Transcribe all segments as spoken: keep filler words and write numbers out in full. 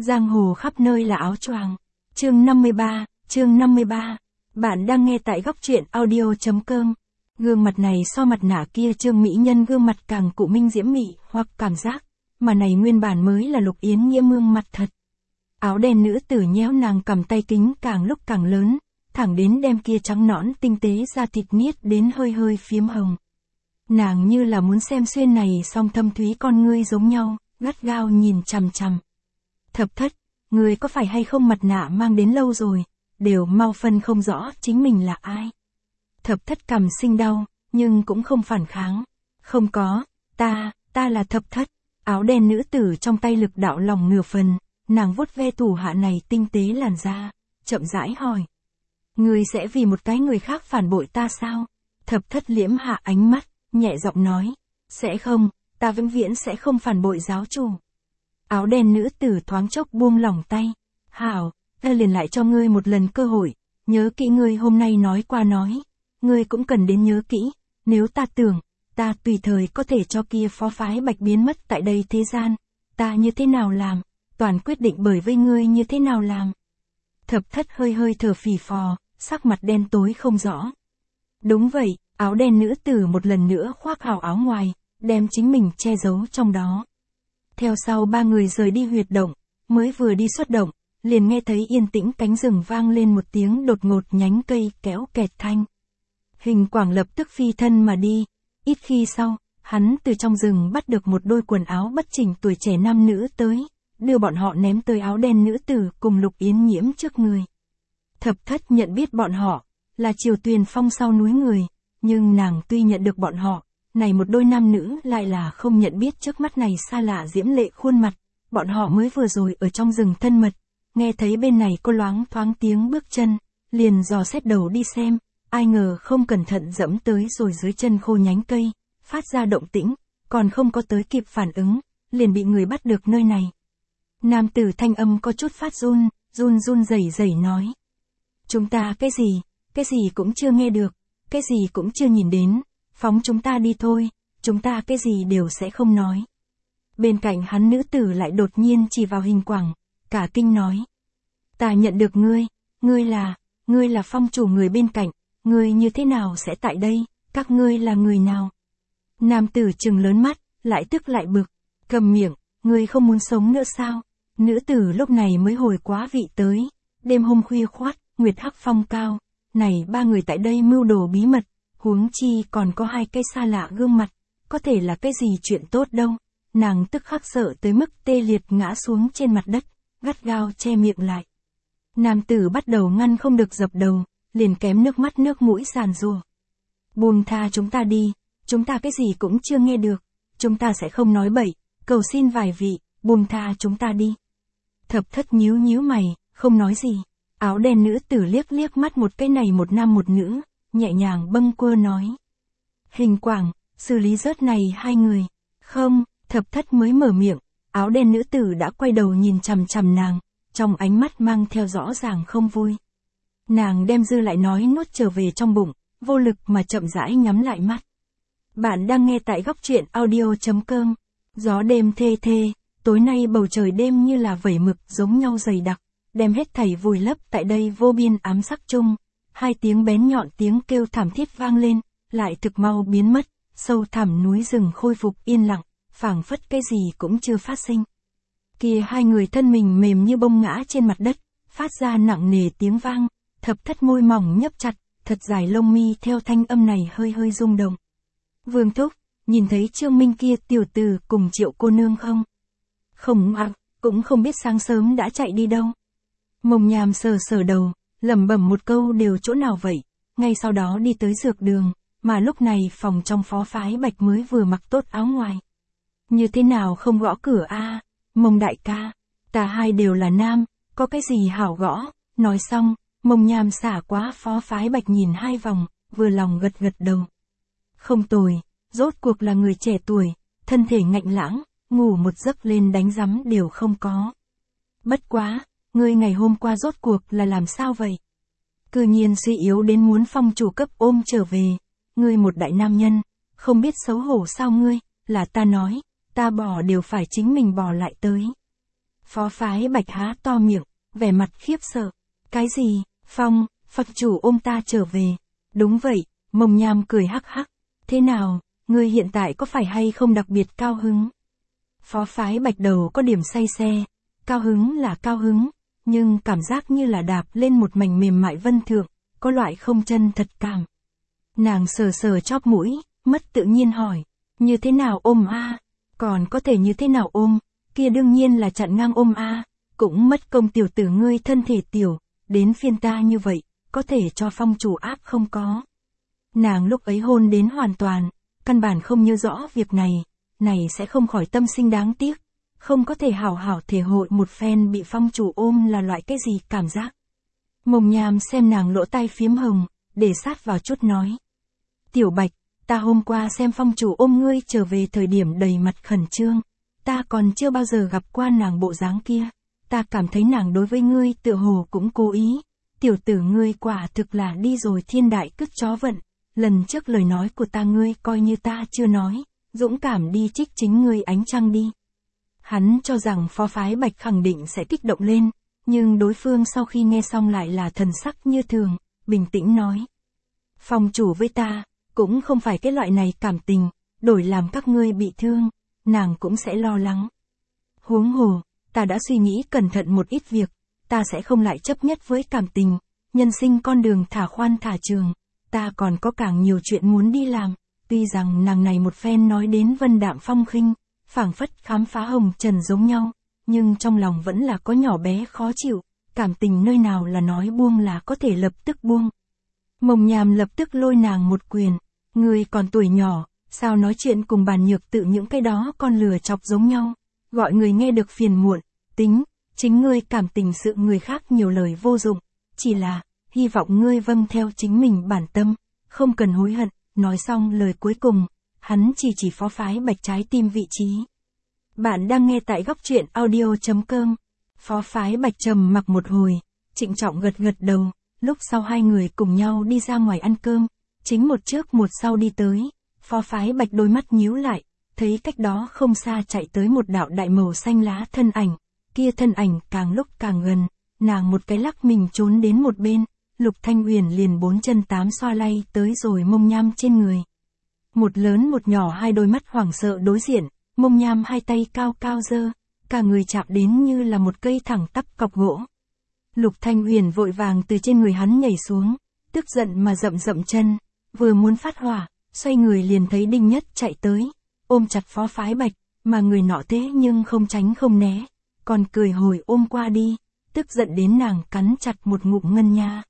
Giang hồ khắp nơi là áo choàng. Chương năm mươi ba, chương năm mươi ba. Bạn đang nghe tại góc truyện audio.com. Gương mặt này so mặt nạ kia Trương mỹ nhân gương mặt càng cụ minh diễm mị hoặc cảm giác, mà này nguyên bản mới là Lục Yến Nghĩa mương mặt thật. Áo đen nữ tử nhéo nàng cầm tay kính càng lúc càng lớn, thẳng đến đem kia trắng nõn tinh tế da thịt niết đến hơi hơi phiếm hồng. Nàng như là muốn xem xuyên này song thâm thúy con ngươi giống nhau, gắt gao nhìn chằm chằm. Thập thất, người có phải hay không mặt nạ mang đến lâu rồi, đều mau phân không rõ chính mình là ai. Thập thất cầm sinh đau, nhưng cũng không phản kháng. Không có, ta, ta là thập thất. Áo đen nữ tử trong tay lực đạo lòng nửa phần, nàng vuốt ve thủ hạ này tinh tế làn da, chậm rãi hỏi. Người sẽ vì một cái người khác phản bội ta sao? Thập thất liễm hạ ánh mắt, nhẹ giọng nói. Sẽ không, ta vĩnh viễn sẽ không phản bội giáo chủ. Áo đen nữ tử thoáng chốc buông lỏng tay. Hảo, ta liền lại cho ngươi một lần cơ hội, nhớ kỹ ngươi hôm nay nói qua nói. Ngươi cũng cần đến nhớ kỹ, nếu ta tưởng, ta tùy thời có thể cho kia phó phái bạch biến mất tại đây thế gian. Ta như thế nào làm, toàn quyết định bởi với ngươi như thế nào làm. Thập thất hơi hơi thở phì phò, sắc mặt đen tối không rõ. Đúng vậy, áo đen nữ tử một lần nữa khoác hào áo ngoài, đem chính mình che giấu trong đó. Theo sau ba người rời đi huyệt động, mới vừa đi xuất động, liền nghe thấy yên tĩnh cánh rừng vang lên một tiếng đột ngột nhánh cây kéo kẹt thanh. Hình Quảng lập tức phi thân mà đi, ít khi sau, hắn từ trong rừng bắt được một đôi quần áo bất chỉnh tuổi trẻ nam nữ tới, đưa bọn họ ném tới áo đen nữ tử cùng Lục Yến Nhiễm trước người. Thập thất nhận biết bọn họ, là Triều Tuyền Phong sau núi người, nhưng nàng tuy nhận được bọn họ, này một đôi nam nữ lại là không nhận biết trước mắt này xa lạ diễm lệ khuôn mặt, bọn họ mới vừa rồi ở trong rừng thân mật, nghe thấy bên này có loáng thoáng tiếng bước chân, liền dò xét đầu đi xem, ai ngờ không cẩn thận dẫm tới rồi dưới chân khô nhánh cây, phát ra động tĩnh, còn không có tới kịp phản ứng, liền bị người bắt được nơi này. Nam tử thanh âm có chút phát run, run run rẩy rẩy nói. Chúng ta cái gì, cái gì cũng chưa nghe được, cái gì cũng chưa nhìn đến, phóng chúng ta đi thôi, chúng ta cái gì đều sẽ không nói. Bên cạnh hắn nữ tử lại đột nhiên chỉ vào Hình Quảng, cả kinh nói. Ta nhận được ngươi, ngươi là, ngươi là phong chủ người bên cạnh, ngươi như thế nào sẽ tại đây, các ngươi là người nào? Nam tử trừng lớn mắt, lại tức lại bực, cầm miệng, ngươi không muốn sống nữa sao? Nữ tử lúc này mới hồi quá vị tới, đêm hôm khuya khoát, nguyệt hắc phong cao, này ba người tại đây mưu đồ bí mật, huống chi còn có hai cái xa lạ gương mặt, có thể là cái gì chuyện tốt đâu. Nàng tức khắc sợ tới mức tê liệt ngã xuống trên mặt đất, gắt gao che miệng lại. Nam tử bắt đầu ngăn không được dập đầu, liền kém nước mắt nước mũi giàn giụa. Buông tha chúng ta đi, chúng ta cái gì cũng chưa nghe được, chúng ta sẽ không nói bậy, cầu xin vài vị, buông tha chúng ta đi. Thập thất nhíu nhíu mày, không nói gì. Áo đen nữ tử liếc liếc mắt một cái này một nam một nữ, nhẹ nhàng bâng quơ nói. Hình Quảng, xử lý rớt này hai người. Không, thập thất mới mở miệng, áo đen nữ tử đã quay đầu nhìn chằm chằm nàng, trong ánh mắt mang theo rõ ràng không vui. Nàng đem dư lại nói nuốt trở về trong bụng, vô lực mà chậm rãi nhắm lại mắt. Bạn đang nghe tại góc truyện audio.com. Gió đêm thê thê, tối nay bầu trời đêm như là vẩy mực giống nhau dày đặc, đem hết thảy vùi lấp tại đây vô biên ám sắc chung. Hai tiếng bén nhọn tiếng kêu thảm thiết vang lên, lại thực mau biến mất, sâu thẳm núi rừng khôi phục yên lặng, phảng phất cái gì cũng chưa phát sinh. Kia hai người thân mình mềm như bông ngã trên mặt đất, phát ra nặng nề tiếng vang, thập thất môi mỏng nhấp chặt, thật dài lông mi theo thanh âm này hơi hơi rung động. Vương thúc, nhìn thấy Trương Minh kia tiểu tử cùng Triệu cô nương không? Không ạ, cũng không biết sáng sớm đã chạy đi đâu. Mông Nham sờ sờ đầu, lẩm bẩm một câu đều chỗ nào vậy, ngay sau đó đi tới dược đường, mà lúc này phòng trong phó phái bạch mới vừa mặc tốt áo ngoài. Như thế nào không gõ cửa a? À? Mông đại ca, ta hai đều là nam, có cái gì hảo gõ? Nói xong, Mông Nham xả quá phó phái bạch nhìn hai vòng, vừa lòng gật gật đầu. Không tồi, rốt cuộc là người trẻ tuổi, thân thể ngạnh lãng, ngủ một giấc lên đánh rắm đều không có. Bất quá, ngươi ngày hôm qua rốt cuộc là làm sao vậy? Cư nhiên suy yếu đến muốn phong chủ cấp ôm trở về, ngươi một đại nam nhân, không biết xấu hổ sao ngươi, là ta nói, ta bỏ đều phải chính mình bỏ lại tới. Phó Phái Bạch há to miệng, vẻ mặt khiếp sợ. Cái gì? Phong, Phật chủ ôm ta trở về. Đúng vậy, Mông Nham cười hắc hắc. Thế nào, ngươi hiện tại có phải hay không đặc biệt cao hứng? Phó Phái Bạch đầu có điểm say xe. Cao hứng là cao hứng, nhưng cảm giác như là đạp lên một mảnh mềm mại vân thượng, có loại không chân thật cảm. Nàng sờ sờ chóp mũi, mất tự nhiên hỏi, như thế nào ôm a? Còn có thể như thế nào ôm, kia đương nhiên là chặn ngang ôm a, cũng mất công tiểu tử ngươi thân thể tiểu, đến phiên ta như vậy, có thể cho Phong chủ áp không có. Nàng lúc ấy hôn đến hoàn toàn, căn bản không nhớ rõ việc này, này sẽ không khỏi tâm sinh đáng tiếc, không có thể hảo hảo thể hội một phen bị Phong chủ ôm là loại cái gì cảm giác. Mông Nham xem nàng lỗ tai phiếm hồng, để sát vào chút nói. Tiểu Bạch, ta hôm qua xem Phong chủ ôm ngươi trở về thời điểm đầy mặt khẩn trương, ta còn chưa bao giờ gặp qua nàng bộ dáng kia, ta cảm thấy nàng đối với ngươi tựa hồ cũng cố ý, tiểu tử ngươi quả thực là đi rồi thiên đại cứt chó vận, lần trước lời nói của ta ngươi coi như ta chưa nói, dũng cảm đi trích chính ngươi ánh trăng đi. Hắn cho rằng Phó Phái Bạch khẳng định sẽ kích động lên, nhưng đối phương sau khi nghe xong lại là thần sắc như thường, bình tĩnh nói. Phong chủ với ta, cũng không phải cái loại này cảm tình, đổi làm các ngươi bị thương, nàng cũng sẽ lo lắng. Huống hồ, ta đã suy nghĩ cẩn thận một ít việc, ta sẽ không lại chấp nhất với cảm tình, nhân sinh con đường thả khoan thả trường, ta còn có càng nhiều chuyện muốn đi làm, tuy rằng nàng này một phen nói đến vân đạm phong khinh, phảng phất khám phá hồng trần giống nhau, nhưng trong lòng vẫn là có nhỏ bé khó chịu, cảm tình nơi nào là nói buông là có thể lập tức buông. Mông Nham lập tức lôi nàng một quyền, ngươi còn tuổi nhỏ, sao nói chuyện cùng bàn nhược tự những cái đó con lừa chọc giống nhau, gọi người nghe được phiền muộn, tính, chính ngươi cảm tình sự người khác nhiều lời vô dụng, chỉ là, hy vọng ngươi vâng theo chính mình bản tâm, không cần hối hận, nói xong lời cuối cùng, hắn chỉ chỉ Phó Phái Bạch trái tim vị trí. Bạn đang nghe tại góc truyện audio chấm com. Phó Phái Bạch trầm mặc một hồi, trịnh trọng gật gật đầu, lúc sau hai người cùng nhau đi ra ngoài ăn cơm, chính một trước một sau đi tới, Phó Phái Bạch đôi mắt nhíu lại, thấy cách đó không xa chạy tới một đạo đại màu xanh lá thân ảnh, kia thân ảnh càng lúc càng gần, nàng một cái lắc mình trốn đến một bên, Lục Thanh Uyển liền bốn chân tám xoa lay tới rồi Mông Nham trên người. Một lớn một nhỏ hai đôi mắt hoảng sợ đối diện, Mông Nham hai tay cao cao giơ, cả người chạm đến như là một cây thẳng tắp cọc gỗ. Lục Thanh Uyển vội vàng từ trên người hắn nhảy xuống, tức giận mà dậm dậm chân, vừa muốn phát hỏa, xoay người liền thấy Đinh Nhất chạy tới, ôm chặt Phó Phái Bạch, mà người nọ thế nhưng không tránh không né, còn cười hồi ôm qua đi, tức giận đến nàng cắn chặt một ngụm ngân nha.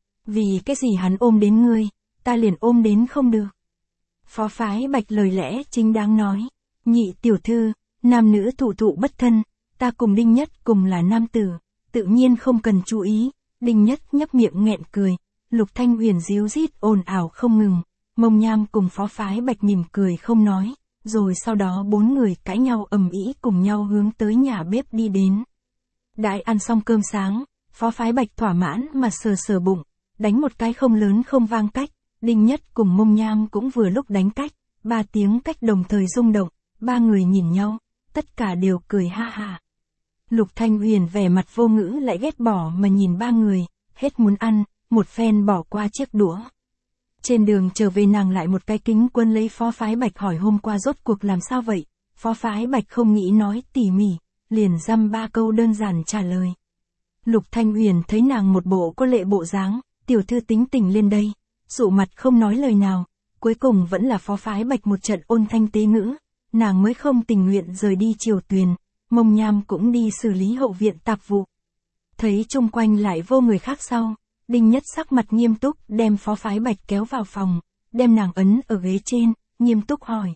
Vì cái gì hắn ôm đến ngươi, ta liền ôm đến không được. Phó Phái Bạch lời lẽ chính đáng nói, nhị tiểu thư, nam nữ thụ thụ bất thân, ta cùng Đinh Nhất cùng là nam tử, tự nhiên không cần chú ý. Đinh Nhất nhấp miệng nghẹn cười, Lục Thanh Uyển díu dít ồn ào không ngừng, Mông Nham cùng Phó Phái Bạch mỉm cười không nói, rồi sau đó bốn người cãi nhau ầm ĩ cùng nhau hướng tới nhà bếp đi đến. Đại ăn xong cơm sáng, Phó Phái Bạch thỏa mãn mà sờ sờ bụng, đánh một cái không lớn không vang cách, Đinh Nhất cùng Mông Nham cũng vừa lúc đánh cách, ba tiếng cách đồng thời rung động, ba người nhìn nhau, tất cả đều cười ha ha. Lục Thanh Uyển vẻ mặt vô ngữ lại ghét bỏ mà nhìn ba người, hết muốn ăn, một phen bỏ qua chiếc đũa. Trên đường trở về nàng lại một cái kính quân lấy Phó Phái Bạch hỏi hôm qua rốt cuộc làm sao vậy, Phó Phái Bạch không nghĩ nói tỉ mỉ, liền dăm ba câu đơn giản trả lời. Lục Thanh Uyển thấy nàng một bộ có lệ bộ dáng, tiểu thư tính tình lên đây, dụ mặt không nói lời nào, cuối cùng vẫn là Phó Phái Bạch một trận ôn thanh tế ngữ, nàng mới không tình nguyện rời đi Triều Tuyền, Mông Nham cũng đi xử lý hậu viện tạp vụ. Thấy chung quanh lại vô người khác sau, Đinh Nhất sắc mặt nghiêm túc đem Phó Phái Bạch kéo vào phòng, đem nàng ấn ở ghế trên, nghiêm túc hỏi.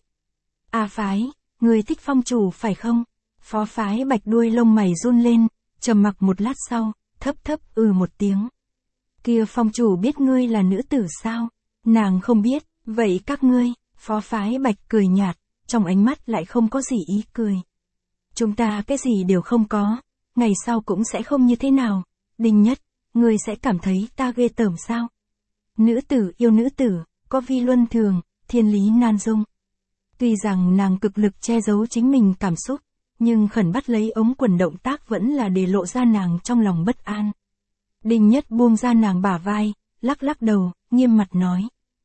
A Phái, người thích Phong chủ phải không? Phó Phái Bạch đuôi lông mày run lên, trầm mặc một lát sau, thấp thấp ừ một tiếng. Kia Phong chủ biết ngươi là nữ tử sao? Nàng không biết, vậy các ngươi, Phó Phái Bạch cười nhạt, trong ánh mắt lại không có gì ý cười. Chúng ta cái gì đều không có, ngày sau cũng sẽ không như thế nào. Đinh Nhất, ngươi sẽ cảm thấy ta ghê tởm sao? Nữ tử yêu nữ tử, có vi luân thường, thiên lý nan dung. Tuy rằng nàng cực lực che giấu chính mình cảm xúc, nhưng khẩn bắt lấy ống quần động tác vẫn là để lộ ra nàng trong lòng bất an. Đinh Nhất buông ra nàng bả vai, lắc lắc đầu, nghiêm mặt nói.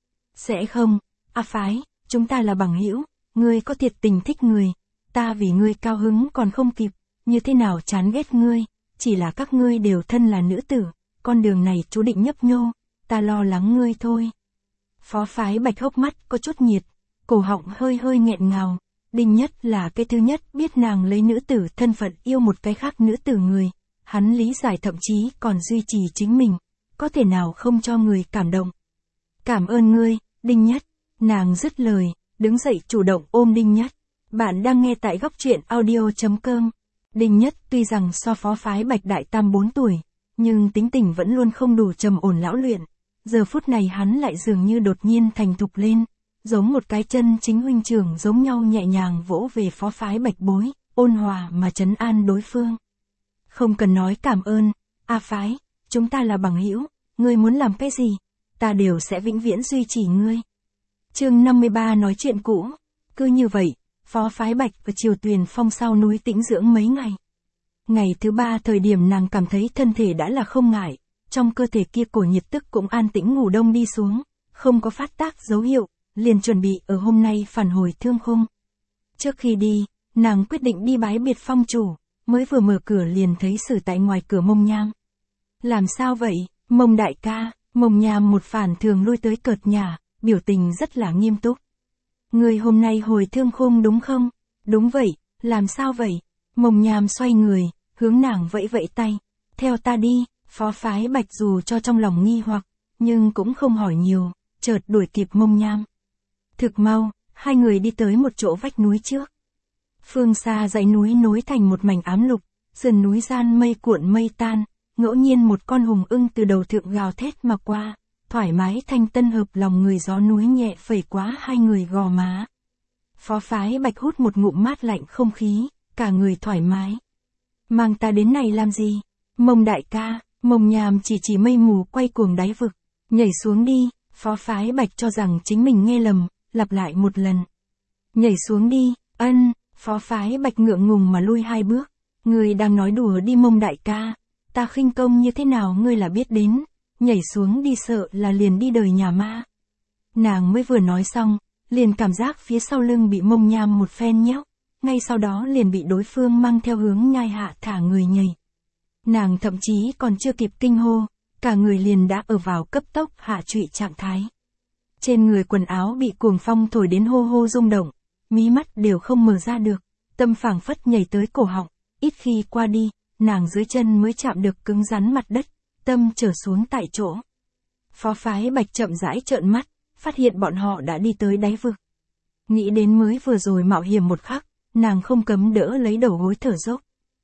Sẽ không, A Phái, chúng ta là bằng hữu, ngươi có thiệt tình thích người, ta vì ngươi cao hứng còn không kịp, như thế nào chán ghét ngươi, chỉ là các ngươi đều thân là nữ tử, con đường này chú định nhấp nhô, ta lo lắng ngươi thôi. Phó Phái Bạch hốc mắt có chút nhiệt, cổ họng hơi hơi nghẹn ngào, Đinh Nhất là cái thứ nhất biết nàng lấy nữ tử thân phận yêu một cái khác nữ tử người, hắn lý giải thậm chí còn duy trì chính mình, có thể nào không cho người cảm động. Cảm ơn ngươi, Đinh Nhất, nàng dứt lời, đứng dậy chủ động ôm Đinh Nhất. Bạn đang nghe tại góc truyện audio chấm com. Đinh Nhất tuy rằng so Phó Phái Bạch đại tam bốn tuổi, nhưng tính tình vẫn luôn không đủ trầm ổn lão luyện. Giờ phút này hắn lại dường như đột nhiên thành thục lên, giống một cái chân chính huynh trưởng giống nhau nhẹ nhàng vỗ về Phó Phái Bạch bối, ôn hòa mà trấn an đối phương. Không cần nói cảm ơn, A Phái, chúng ta là bằng hữu, ngươi muốn làm cái gì, ta đều sẽ vĩnh viễn duy trì ngươi. Chương năm mươi ba nói chuyện cũ. Cứ như vậy, Phó Phái Bạch ở Triều Tuyền Phong sau núi tĩnh dưỡng mấy ngày. Ngày thứ ba thời điểm nàng cảm thấy thân thể đã là không ngại, trong cơ thể kia cổ nhiệt tức cũng an tĩnh ngủ đông đi xuống, không có phát tác dấu hiệu, liền chuẩn bị ở hôm nay phản hồi Thương Khung. Trước khi đi, nàng quyết định đi bái biệt phong chủ, mới vừa mở cửa liền thấy Sử tại ngoài cửa Mông Nham. Làm sao vậy, Mông đại ca? Mông Nham một phản thường lui tới cợt nhả, biểu tình rất là nghiêm túc. Người hôm nay hồi Thương Khung đúng không? Đúng vậy, làm sao vậy? Mông Nham xoay người, hướng nàng vẫy vẫy tay. Theo ta đi. Phó Phái Bạch dù cho trong lòng nghi hoặc, nhưng cũng không hỏi nhiều, chợt đuổi kịp Mông Nham. Thực mau, hai người đi tới một chỗ vách núi trước. Phương xa dãy núi nối thành một mảnh ám lục, sườn núi gian mây cuộn mây tan, ngẫu nhiên một con hùng ưng từ đầu thượng gào thét mà qua, thoải mái thanh tân hợp lòng người, gió núi nhẹ phẩy quá hai người gò má. Phó Phái Bạch hút một ngụm mát lạnh không khí, cả người thoải mái. Mang ta đến này làm gì? Mông đại ca. Mông Nham chỉ chỉ mây mù quay cuồng đáy vực. Nhảy xuống đi. Phó Phái Bạch cho rằng chính mình nghe lầm, lặp lại một lần. Nhảy xuống đi. Ân. Phó Phái Bạch ngượng ngùng mà lui hai bước. Ngươi đang nói đùa đi Mông đại ca. Ta khinh công như thế nào ngươi là biết đến. Nhảy xuống đi sợ là liền đi đời nhà ma. Nàng mới vừa nói xong, liền cảm giác phía sau lưng bị Mông Nham một phen nhéo. Ngay sau đó liền bị đối phương mang theo hướng nhai hạ thả người nhảy. Nàng thậm chí còn chưa kịp kinh hô, cả người liền đã ở vào cấp tốc hạ trụy trạng thái. Trên người quần áo bị cuồng phong thổi đến hô hô rung động, mí mắt đều không mở ra được, tâm phảng phất nhảy tới cổ họng, ít khi qua đi, nàng dưới chân mới chạm được cứng rắn mặt đất, tâm trở xuống tại chỗ. Phó Phái Bạch chậm rãi trợn mắt, phát hiện bọn họ đã đi tới đáy vực. Nghĩ đến mới vừa rồi mạo hiểm một khắc, nàng không cấm đỡ lấy đầu gối thở dốc.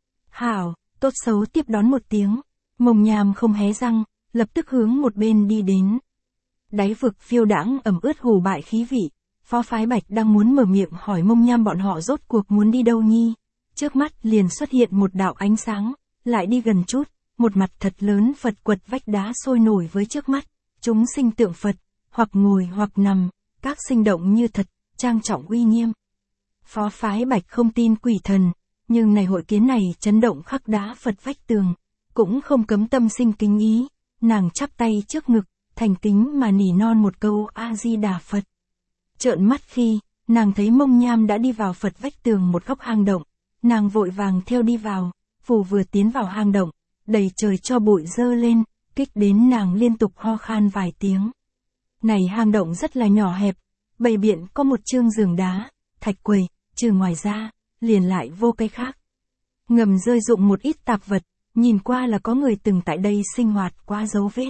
Hảo. Tốt xấu tiếp đón một tiếng, Mông Nham không hé răng, lập tức hướng một bên đi đến. Đáy vực phiêu đãng ẩm ướt hù bại khí vị, Phó Phái Bạch đang muốn mở miệng hỏi Mông Nham bọn họ rốt cuộc muốn đi đâu nhi. Trước mắt liền xuất hiện một đạo ánh sáng, lại đi gần chút, một mặt thật lớn Phật quật vách đá sôi nổi với trước mắt, chúng sinh tượng Phật, hoặc ngồi hoặc nằm, các sinh động như thật, trang trọng uy nghiêm. Phó Phái Bạch không tin quỷ thần. Nhưng này hội kiến này chấn động khắc đá Phật vách tường, cũng không cấm tâm sinh kính ý, nàng chắp tay trước ngực, thành kính mà nỉ non một câu A-di-đà Phật. Trợn mắt khi, nàng thấy Mông Nham đã đi vào Phật vách tường một góc hang động, nàng vội vàng theo đi vào, phù vừa tiến vào hang động, đầy trời cho bụi dơ lên, kích đến nàng liên tục ho khan vài tiếng. Này hang động rất là nhỏ hẹp, bày biện có một chương giường đá, thạch quầy, trừ ngoài ra, liền lại vô cái khác. Ngầm rơi dụng một ít tạp vật, nhìn qua là có người từng tại đây sinh hoạt qua dấu vết.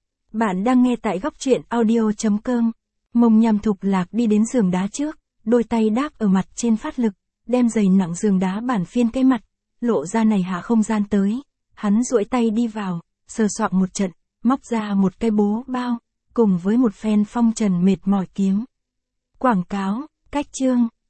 Bạn đang nghe tại góc truyện audio chấm com. Mông Nham thục lạc đi đến giường đá trước, đôi tay đáp ở mặt trên phát lực, đem giày nặng giường đá bản phiên cái mặt, lộ ra này hạ không gian tới. Hắn duỗi tay đi vào, sờ soạng một trận, móc ra một cái bố bao, cùng với một phen phong trần mệt mỏi kiếm. Quảng cáo, cách chương.